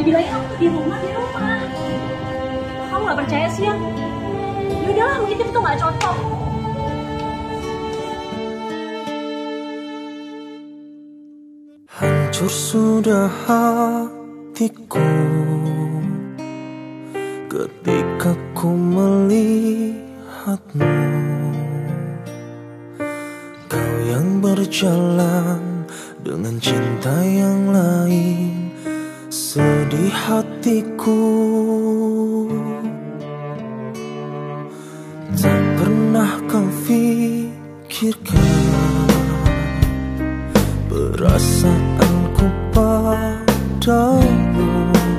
Dibilangin aku di rumah. Kamu nggak percaya sih ya? Ya udahlah, mungkin kita tuh nggak cocok. Hancur sudah hatiku ketika ku melihatmu. Kau yang berjalan dengan cinta yang lain, sedih hatiku. Tak pernah kau pikirkan perasaanku padamu.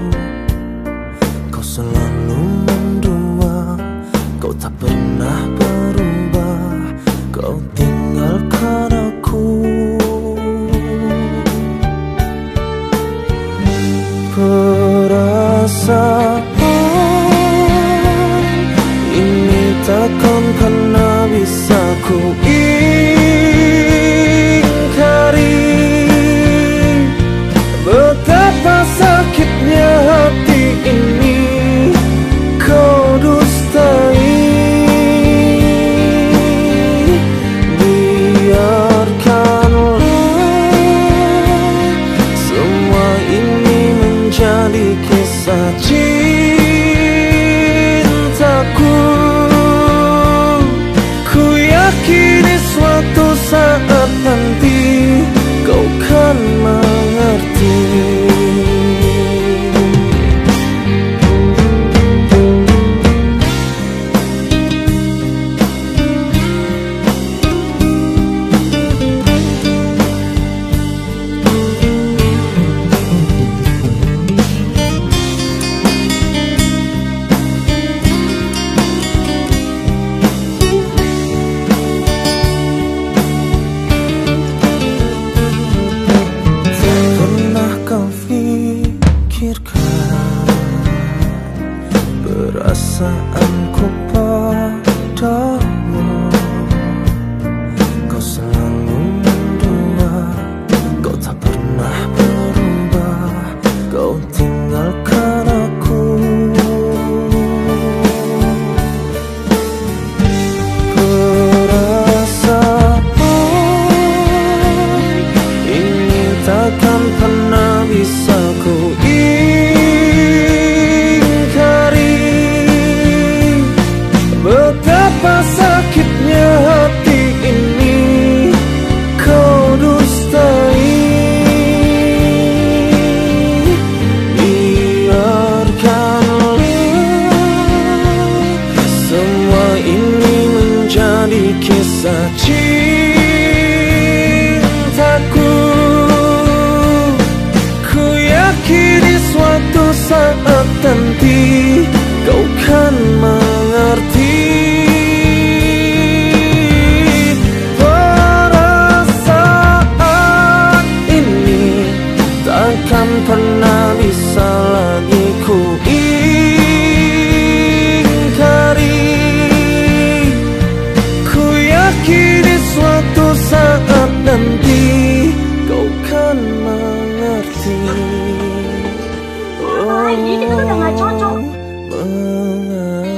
Kau selalu mendua, kau tak pernah berubah, kau tinggalkan aku. Perasaan ini takkan pernah bisa ku betapa sakitnya hati ini kau dustai. Biarkanlah semua ini menjadi kisah cintaku. Ku yakini suatu saat nanti kau kan mengerti. Perasaanku padamu, kau selalu mendua, kau tak pernah berubah, kau tinggalkan aku. Perasaan ini takkan pernah bisa ku betapa sakitnya hati ini kau dustai. Biarkanlah semua ini menjadi kisah cintaku. Ku yakini suatu saat nanti kau kan mengerti. Perasaan ini takkan pernah bisa lagi ku ingkari. Ku yakini suatu saat nanti kau kan mengerti. Apalagi kita tuh udah gak cocok. Mengerti.